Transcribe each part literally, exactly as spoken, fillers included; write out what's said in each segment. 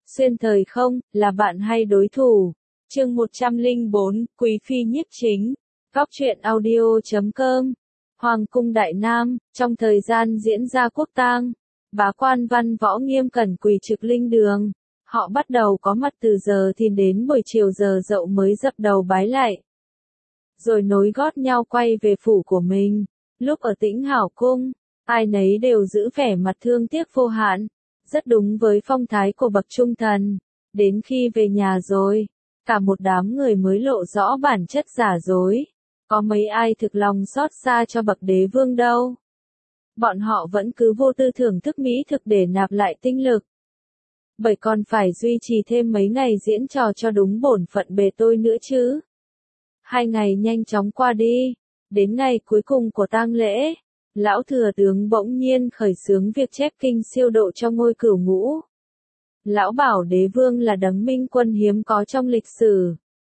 Xuyên thời không, là bạn hay đối thủ. Chương một trăm lẻ bốn, Quý phi nhiếp chính. Góc truyện audio chấm com. Hoàng cung Đại Nam, trong thời gian diễn ra quốc tang, bá quan văn võ nghiêm cẩn quỳ trực linh đường. Họ bắt đầu có mặt từ giờ thìn đến buổi chiều giờ dậu mới dập đầu bái lạy. Rồi nối gót nhau quay về phủ của mình. Lúc ở Tĩnh Hảo Cung, ai nấy đều giữ vẻ mặt thương tiếc vô hạn. Rất đúng với phong thái của bậc trung thần. Đến khi về nhà rồi, cả một đám người mới lộ rõ bản chất giả dối. Có mấy ai thực lòng xót xa cho bậc đế vương đâu. Bọn họ vẫn cứ vô tư thưởng thức mỹ thực để nạp lại tinh lực. Bởi còn phải duy trì thêm mấy ngày diễn trò cho đúng bổn phận bề tôi nữa chứ. Hai ngày nhanh chóng qua đi. Đến ngày cuối cùng của tang lễ, lão thừa tướng bỗng nhiên khởi xướng việc chép kinh siêu độ cho ngôi cửu ngũ. Lão bảo đế vương là đấng minh quân hiếm có trong lịch sử.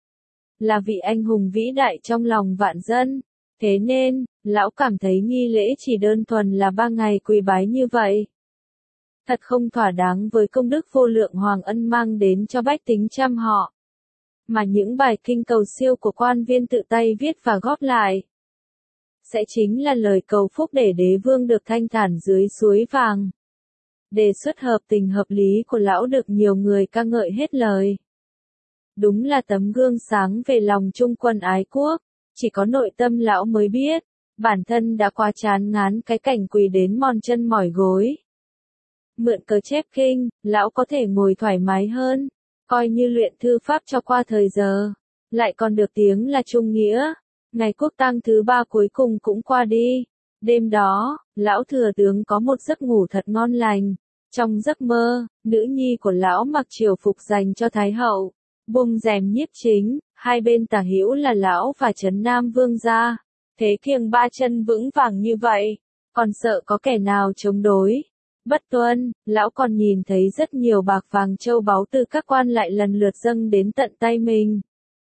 Là vị anh hùng vĩ đại trong lòng vạn dân. Thế nên, lão cảm thấy nghi lễ chỉ đơn thuần là ba ngày quỳ bái như vậy. Thật không thỏa đáng với công đức vô lượng hoàng ân mang đến cho bách tính trăm họ. Mà những bài kinh cầu siêu của quan viên tự tay viết và góp lại sẽ chính là lời cầu phúc để đế vương được thanh thản dưới suối vàng. Đề xuất hợp tình hợp lý của lão được nhiều người ca ngợi hết lời. Đúng là tấm gương sáng về lòng trung quân ái quốc, chỉ có nội tâm lão mới biết, bản thân đã quá chán ngán cái cảnh quỳ đến mòn chân mỏi gối. Mượn cớ chép kinh, lão có thể ngồi thoải mái hơn, coi như luyện thư pháp cho qua thời giờ, lại còn được tiếng là trung nghĩa. Ngày quốc tang thứ ba cuối cùng cũng qua đi. Đêm đó, lão thừa tướng có một giấc ngủ thật ngon lành. Trong giấc mơ, nữ nhi của lão mặc triều phục dành cho thái hậu, bung rèm nhiếp chính, hai bên tả hữu là lão và trấn Nam vương gia. Thế kiêng ba chân vững vàng như vậy, còn sợ có kẻ nào chống đối. Bất tuân, lão còn nhìn thấy rất nhiều bạc vàng châu báu từ các quan lại lần lượt dâng đến tận tay mình.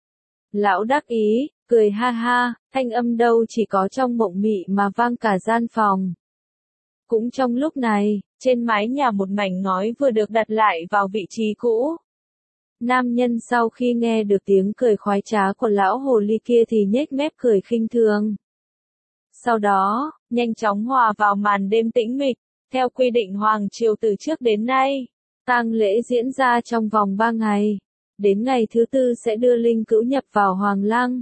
Lão đắc ý, cười ha ha, thanh âm đâu chỉ có trong mộng mị mà vang cả gian phòng. Cũng trong lúc này, trên mái nhà một mảnh ngói vừa được đặt lại vào vị trí cũ. Nam nhân sau khi nghe được tiếng cười khoái trá của lão hồ ly kia thì nhếch mép cười khinh thường. Sau đó, nhanh chóng hòa vào màn đêm tĩnh mịch, theo quy định hoàng triều từ trước đến nay, tang lễ diễn ra trong vòng ba ngày. Đến ngày thứ tư sẽ đưa linh cữu nhập vào hoàng lăng.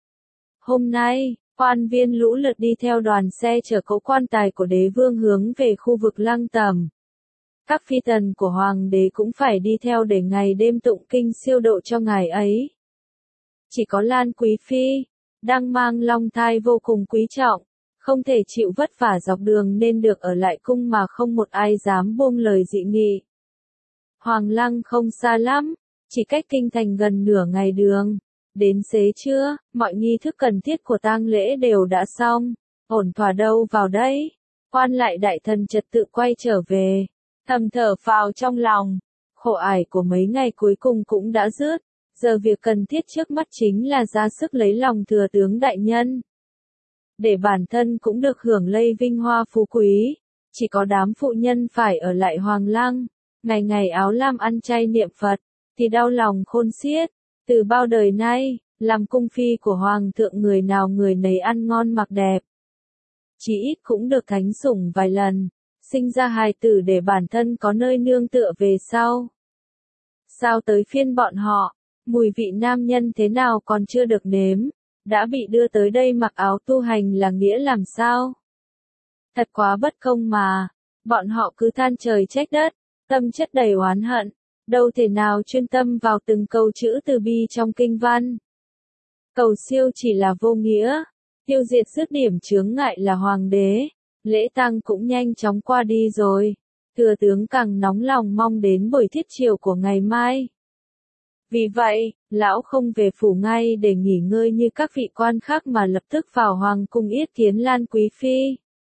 Hôm nay, quan viên lũ lượt đi theo đoàn xe chở cỗ quan tài của đế vương hướng về khu vực lăng tẩm. Các phi tần của hoàng đế cũng phải đi theo để ngày đêm tụng kinh siêu độ cho ngài ấy. Chỉ có Lan quý phi, đang mang long thai vô cùng quý trọng, không thể chịu vất vả dọc đường nên được ở lại cung mà không một ai dám buông lời dị nghị. Hoàng lăng không xa lắm, chỉ cách kinh thành gần nửa ngày đường. Đến xế trưa, mọi nghi thức cần thiết của tang lễ đều đã xong, ổn thỏa đâu vào đấy. Quan lại đại thần trật tự quay trở về, thầm thở phào trong lòng. Khổ ải của mấy ngày cuối cùng cũng đã dứt, giờ việc cần thiết trước mắt chính là ra sức lấy lòng thừa tướng đại nhân. Để bản thân cũng được hưởng lây vinh hoa phú quý, chỉ có đám phụ nhân phải ở lại hoàng lăng, ngày ngày áo lam ăn chay niệm Phật, thì đau lòng khôn xiết. Từ bao đời nay, làm cung phi của hoàng thượng người nào người nấy ăn ngon mặc đẹp. Chỉ ít cũng được thánh sủng vài lần, sinh ra hài tử để bản thân có nơi nương tựa về sau. Sao tới phiên bọn họ, mùi vị nam nhân thế nào còn chưa được nếm, đã bị đưa tới đây mặc áo tu hành là nghĩa làm sao? Thật quá bất công mà, bọn họ cứ than trời trách đất, tâm chất đầy oán hận. Đâu thể nào chuyên tâm vào từng câu chữ từ bi trong kinh văn. Cầu siêu chỉ là vô nghĩa, tiêu diệt dứt điểm chướng ngại là hoàng đế. Lễ tang cũng nhanh chóng qua đi rồi, thừa tướng càng nóng lòng mong đến buổi thiết triều của ngày mai. Vì vậy, lão không về phủ ngay để nghỉ ngơi như các vị quan khác mà lập tức vào hoàng cung yết kiến Lan quý phi.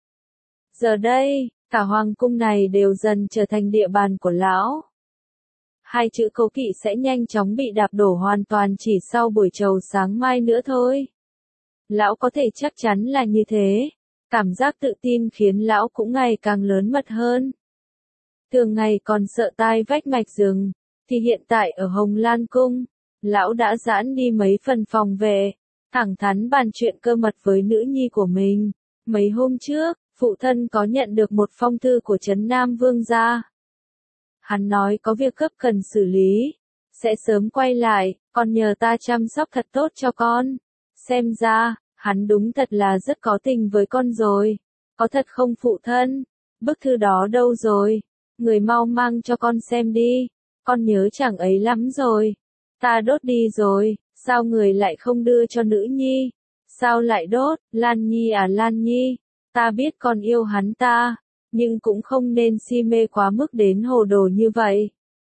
Giờ đây, cả hoàng cung này đều dần trở thành địa bàn của lão. Hai chữ Cố Kỵ sẽ nhanh chóng bị đạp đổ hoàn toàn chỉ sau buổi trầu sáng mai nữa thôi. Lão có thể chắc chắn là như thế. Cảm giác tự tin khiến lão cũng ngày càng lớn mật hơn. Thường ngày còn sợ tai vách mạch rừng, thì hiện tại ở Hồng Lan Cung, lão đã giãn đi mấy phần phòng về, thẳng thắn bàn chuyện cơ mật với nữ nhi của mình. Mấy hôm trước, phụ thân có nhận được một phong thư của Trấn Nam Vương gia. Hắn nói có việc cấp cần xử lý, sẽ sớm quay lại, còn nhờ ta chăm sóc thật tốt cho con. Xem ra, hắn đúng thật là rất có tình với con rồi. Có thật không phụ thân? Bức thư đó đâu rồi? Người mau mang cho con xem đi. Con nhớ chàng ấy lắm rồi. Ta đốt đi rồi, sao người lại không đưa cho nữ nhi? Sao lại đốt? Lan Nhi à Lan Nhi, ta biết con yêu hắn ta, nhưng cũng không nên si mê quá mức đến hồ đồ như vậy.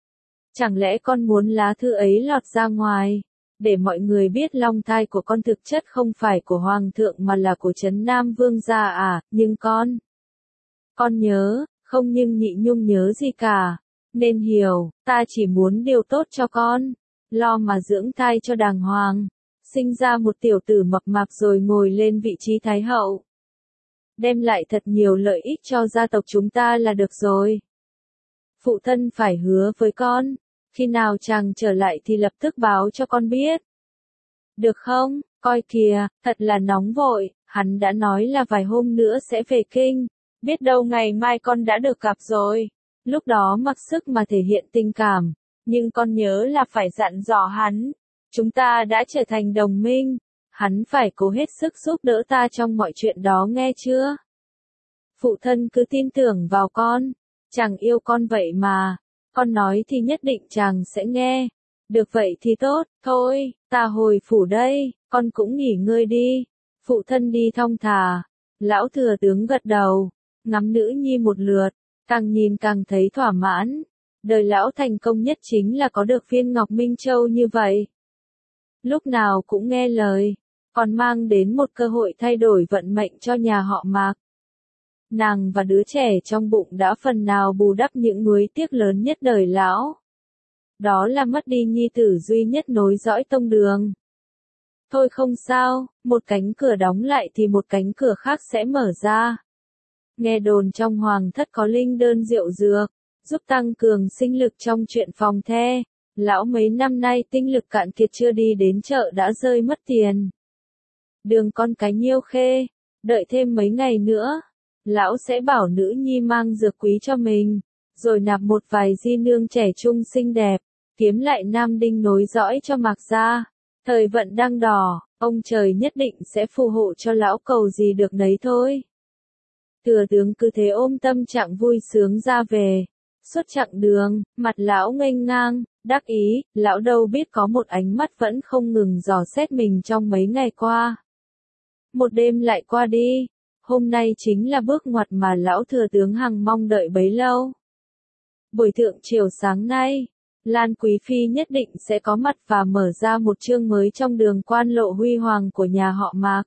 Chẳng lẽ con muốn lá thư ấy lọt ra ngoài, để mọi người biết long thai của con thực chất không phải của Hoàng thượng mà là của Trấn Nam Vương gia à? Nhưng con, con nhớ, không nhưng nhị nhung nhớ gì cả, nên hiểu, ta chỉ muốn điều tốt cho con, lo mà dưỡng thai cho đàng hoàng, sinh ra một tiểu tử mập mạp rồi ngồi lên vị trí thái hậu. Đem lại thật nhiều lợi ích cho gia tộc chúng ta là được rồi. Phụ thân phải hứa với con, khi nào chàng trở lại thì lập tức báo cho con biết. Được không? Coi kìa, thật là nóng vội, hắn đã nói là vài hôm nữa sẽ về kinh, biết đâu ngày mai con đã được gặp rồi. Lúc đó mặc sức mà thể hiện tình cảm, nhưng con nhớ là phải dặn dò hắn, chúng ta đã trở thành đồng minh, hắn phải cố hết sức giúp đỡ ta trong mọi chuyện đó nghe chưa? Phụ thân cứ tin tưởng vào con, chàng yêu con vậy mà, con nói thì nhất định chàng sẽ nghe. Được vậy thì tốt, thôi, ta hồi phủ đây, con cũng nghỉ ngơi đi. Phụ thân đi thong thả. Lão thừa tướng gật đầu, ngắm nữ nhi một lượt, càng nhìn càng thấy thỏa mãn. Đời lão thành công nhất chính là có được viên ngọc Minh Châu như vậy. Lúc nào cũng nghe lời, còn mang đến một cơ hội thay đổi vận mệnh cho nhà họ Mạc. Nàng và đứa trẻ trong bụng đã phần nào bù đắp những nuối tiếc lớn nhất đời lão. Đó là mất đi nhi tử duy nhất nối dõi tông đường. Thôi không sao, một cánh cửa đóng lại thì một cánh cửa khác sẽ mở ra. Nghe đồn trong hoàng thất có linh đơn rượu dược, giúp tăng cường sinh lực trong chuyện phòng the. Lão mấy năm nay tinh lực cạn kiệt chưa đi đến chợ đã rơi mất tiền. Đường con cái Nhiêu Khê, đợi thêm mấy ngày nữa, lão sẽ bảo nữ nhi mang dược quý cho mình, rồi nạp một vài di nương trẻ trung xinh đẹp, kiếm lại nam đinh nối dõi cho Mạc gia. Thời vận đang đỏ, ông trời nhất định sẽ phù hộ cho lão cầu gì được nấy thôi. Thừa tướng cứ thế ôm tâm trạng vui sướng ra về. Suốt chặng đường, mặt lão nghênh ngang, đắc ý, lão đâu biết có một ánh mắt vẫn không ngừng dò xét mình trong mấy ngày qua. Một đêm lại qua đi, hôm nay chính là bước ngoặt mà lão thừa tướng hằng mong đợi bấy lâu. Buổi thượng chiều sáng nay, Lan Quý Phi nhất định sẽ có mặt và mở ra một chương mới trong đường quan lộ huy hoàng của nhà họ Mạc.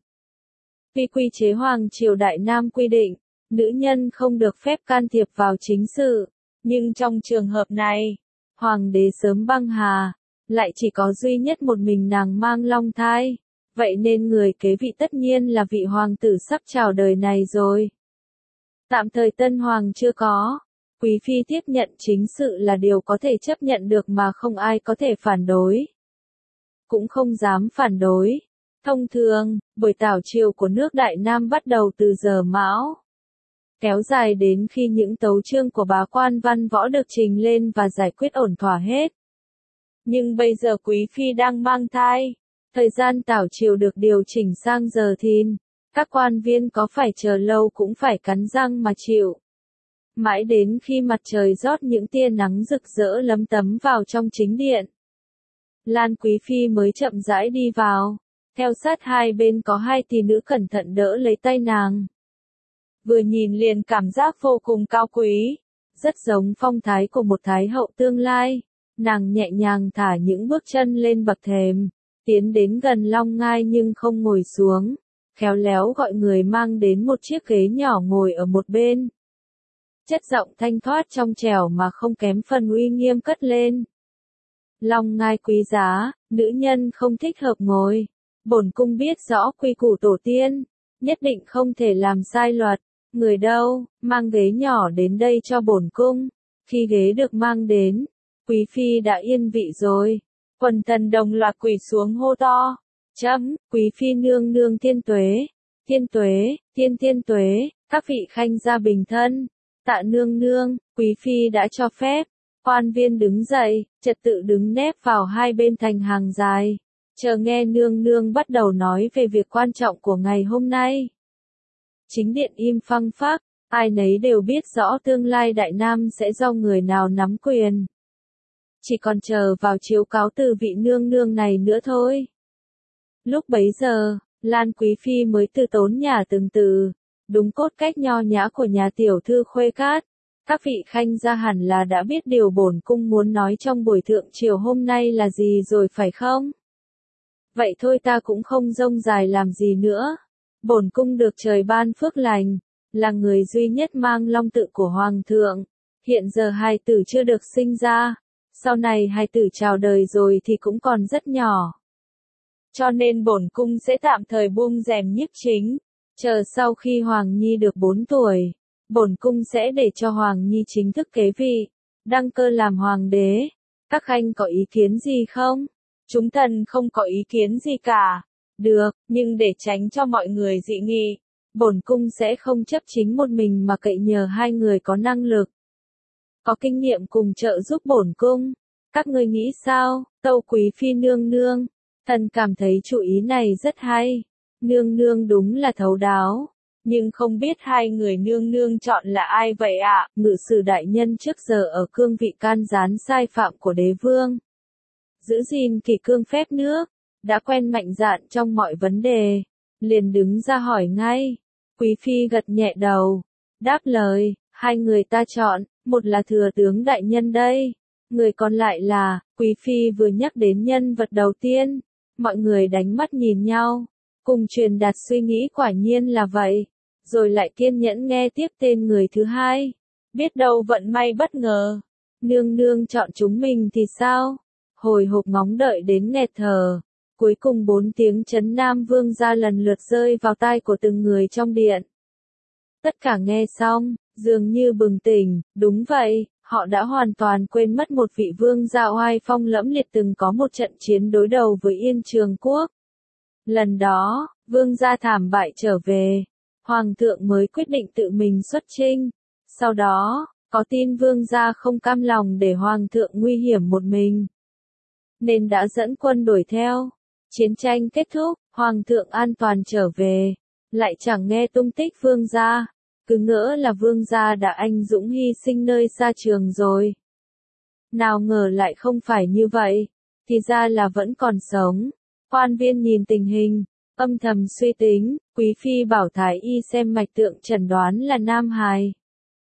Vì quy chế Hoàng triều Đại Nam quy định, nữ nhân không được phép can thiệp vào chính sự, nhưng trong trường hợp này, Hoàng đế sớm băng hà, lại chỉ có duy nhất một mình nàng mang long thai, vậy nên người kế vị tất nhiên là vị hoàng tử sắp chào đời này rồi. Tạm thời tân hoàng chưa có. Quý phi tiếp nhận chính sự là điều có thể chấp nhận được mà không ai có thể phản đối. Cũng không dám phản đối. Thông thường, buổi tảo triều của nước Đại Nam bắt đầu từ giờ Mão, kéo dài đến khi những tấu chương của bá quan văn võ được trình lên và giải quyết ổn thỏa hết. Nhưng bây giờ quý phi đang mang thai, thời gian tảo triều được điều chỉnh sang giờ thìn, các quan viên có phải chờ lâu cũng phải cắn răng mà chịu. Mãi đến khi mặt trời rót những tia nắng rực rỡ lấm tấm vào trong chính điện, Lan Quý Phi mới chậm rãi đi vào, theo sát hai bên có hai tỷ nữ cẩn thận đỡ lấy tay nàng. Vừa nhìn liền cảm giác vô cùng cao quý, rất giống phong thái của một thái hậu tương lai. Nàng nhẹ nhàng thả những bước chân lên bậc thềm, tiến đến gần Long Ngai nhưng không ngồi xuống, khéo léo gọi người mang đến một chiếc ghế nhỏ ngồi ở một bên. Chất giọng thanh thoát trong trẻo mà không kém phần uy nghiêm cất lên. Long Ngai quý giá, nữ nhân không thích hợp ngồi. Bổn cung biết rõ quy củ tổ tiên, nhất định không thể làm sai luật. Người đâu, mang ghế nhỏ đến đây cho bổn cung. Khi ghế được mang đến, Quý phi đã yên vị rồi. Quần thần đồng loạt quỳ xuống hô to. Chấm, quý phi nương nương thiên tuế, thiên tuế, thiên thiên tuế, các vị khanh gia bình thân. Tạ nương nương, quý phi đã cho phép. Quan viên đứng dậy, trật tự đứng nép vào hai bên thành hàng dài. Chờ nghe nương nương bắt đầu nói về việc quan trọng của ngày hôm nay. Chính điện im phăng phắc, ai nấy đều biết rõ tương lai Đại Nam sẽ do người nào nắm quyền. Chỉ còn chờ vào chiếu cáo từ vị nương nương này nữa thôi. Lúc bấy giờ, Lan Quý Phi mới từ tốn nhà từng từ, đúng cốt cách nho nhã của nhà tiểu thư Khuê Cát. Các vị khanh gia hẳn là đã biết điều bổn cung muốn nói trong buổi thượng triều hôm nay là gì rồi phải không? Vậy thôi ta cũng không rông dài làm gì nữa. Bổn cung được trời ban phước lành, là người duy nhất mang long tự của hoàng thượng. Hiện giờ hài tử chưa được sinh ra, sau này hài tử chào đời rồi thì cũng còn rất nhỏ. Cho nên bổn cung sẽ tạm thời buông rèm nhiếp chính, chờ sau khi Hoàng Nhi được bốn tuổi, bổn cung sẽ để cho Hoàng Nhi chính thức kế vị, đăng cơ làm hoàng đế. Các khanh có ý kiến gì không? Chúng thần không có ý kiến gì cả. Được, nhưng để tránh cho mọi người dị nghị, bổn cung sẽ không chấp chính một mình mà cậy nhờ hai người có năng lực, có kinh nghiệm cùng trợ giúp bổn cung. Các ngươi nghĩ sao, Tâu Quý Phi nương nương? Thần cảm thấy chủ ý này rất hay. Nương nương đúng là thấu đáo. Nhưng không biết hai người nương nương chọn là ai vậy ạ? À? Ngự sử đại nhân trước giờ ở cương vị can gián sai phạm của đế vương, giữ gìn kỷ cương phép nước, đã quen mạnh dạn trong mọi vấn đề, liền đứng ra hỏi ngay. Quý phi gật nhẹ đầu, đáp lời, hai người ta chọn, một là thừa tướng đại nhân đây, người còn lại là, quý phi vừa nhắc đến nhân vật đầu tiên, mọi người đánh mắt nhìn nhau, cùng truyền đạt suy nghĩ quả nhiên là vậy, rồi lại kiên nhẫn nghe tiếp tên người thứ hai, biết đâu vận may bất ngờ, nương nương chọn chúng mình thì sao? Hồi hộp ngóng đợi đến nghẹt thở. Cuối cùng bốn tiếng trấn Nam Vương gia lần lượt rơi vào tai của từng người trong điện. Tất cả nghe xong, dường như bừng tỉnh, đúng vậy, họ đã hoàn toàn quên mất một vị vương gia oai phong lẫm liệt từng có một trận chiến đối đầu với Yên Trường Quốc. Lần đó, vương gia thảm bại trở về, hoàng thượng mới quyết định tự mình xuất chinh. Sau đó, có tin vương gia không cam lòng để hoàng thượng nguy hiểm một mình, nên đã dẫn quân đuổi theo. Chiến tranh kết thúc, hoàng thượng an toàn trở về, lại chẳng nghe tung tích vương gia, cứ ngỡ là vương gia đã anh dũng hy sinh nơi xa trường rồi. Nào ngờ lại không phải như vậy, thì ra là vẫn còn sống. Quan viên nhìn tình hình, âm thầm suy tính, quý phi bảo thái y xem mạch tượng chẩn đoán là nam hài.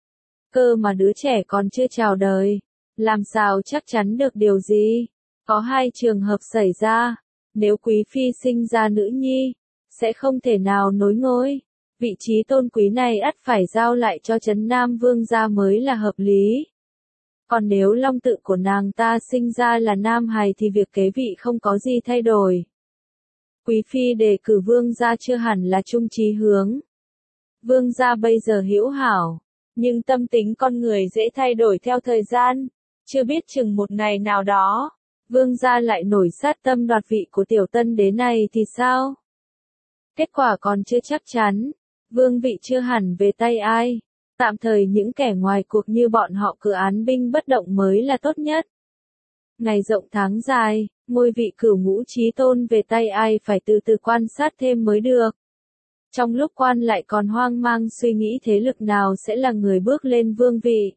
Cơ mà đứa trẻ còn chưa chào đời, làm sao chắc chắn được điều gì? Có hai trường hợp xảy ra. Nếu quý phi sinh ra nữ nhi, sẽ không thể nào nối ngôi. Vị trí tôn quý này ắt phải giao lại cho Trấn Nam Vương gia mới là hợp lý. Còn nếu long tự của nàng ta sinh ra là nam hài thì việc kế vị không có gì thay đổi. Quý phi đề cử vương gia chưa hẳn là chung chí hướng. Vương gia bây giờ hữu hảo, nhưng tâm tính con người dễ thay đổi theo thời gian. Chưa biết chừng một ngày nào đó, vương gia lại nổi sát tâm đoạt vị của tiểu tân đế này thì sao? Kết quả còn chưa chắc chắn, vương vị chưa hẳn về tay ai, tạm thời những kẻ ngoài cuộc như bọn họ cứ án binh bất động mới là tốt nhất. Ngày rộng tháng dài, ngôi vị cửu ngũ chí tôn về tay ai phải từ từ quan sát thêm mới được. Trong lúc quan lại còn hoang mang suy nghĩ thế lực nào sẽ là người bước lên vương vị.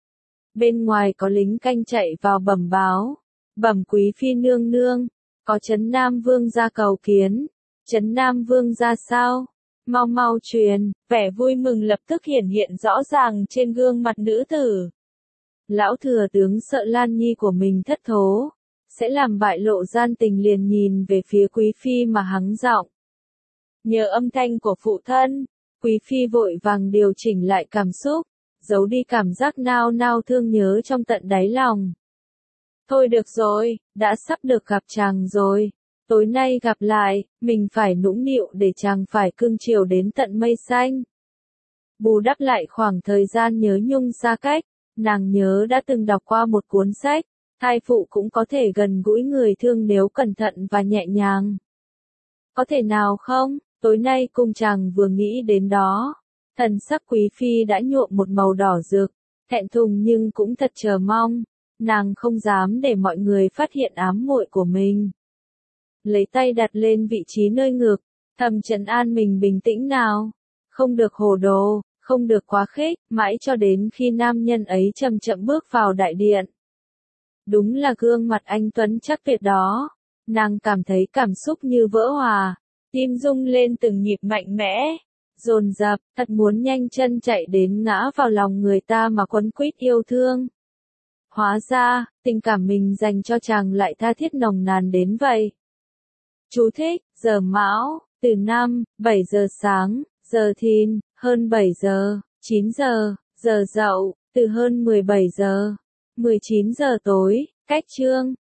Bên ngoài có lính canh chạy vào bẩm báo. Bẩm quý phi nương nương, có Trấn Nam Vương gia cầu kiến. Trấn Nam Vương gia sao? Mau mau truyền, vẻ vui mừng lập tức hiển hiện rõ ràng trên gương mặt nữ tử. Lão thừa tướng sợ Lan Nhi của mình thất thố, sẽ làm bại lộ gian tình, liền nhìn về phía quý phi mà hắng giọng. Nhờ âm thanh của phụ thân, quý phi vội vàng điều chỉnh lại cảm xúc, giấu đi cảm giác nao nao thương nhớ trong tận đáy lòng. Thôi được rồi, đã sắp được gặp chàng rồi. Tối nay gặp lại, mình phải nũng nịu để chàng phải cưng chiều đến tận mây xanh. Bù đắp lại khoảng thời gian nhớ nhung xa cách, nàng nhớ đã từng đọc qua một cuốn sách, Thai phụ cũng có thể gần gũi người thương nếu cẩn thận và nhẹ nhàng. Có thể nào không? Tối nay cung chàng vừa nghĩ đến đó. Thần sắc quý phi đã nhuộm một màu đỏ rực, thẹn thùng nhưng cũng thật chờ mong. Nàng không dám để mọi người phát hiện ám muội của mình. Lấy tay đặt lên vị trí nơi ngực, thầm trấn an mình bình tĩnh nào. Không được hồ đồ, không được quá khích, mãi cho đến khi nam nhân ấy chậm chậm bước vào đại điện. Đúng là gương mặt anh tuấn chắc tuyệt đó. Nàng cảm thấy cảm xúc như vỡ hòa, tim rung lên từng nhịp mạnh mẽ, dồn dập, thật muốn nhanh chân chạy đến ngã vào lòng người ta mà quấn quýt yêu thương. Hóa ra, tình cảm mình dành cho chàng lại tha thiết nồng nàn đến vậy. Chú thích, giờ mão, từ năm, bảy giờ sáng, giờ thìn, hơn bảy giờ, chín giờ, giờ dậu, từ hơn mười bảy giờ, mười chín giờ tối, cách chương.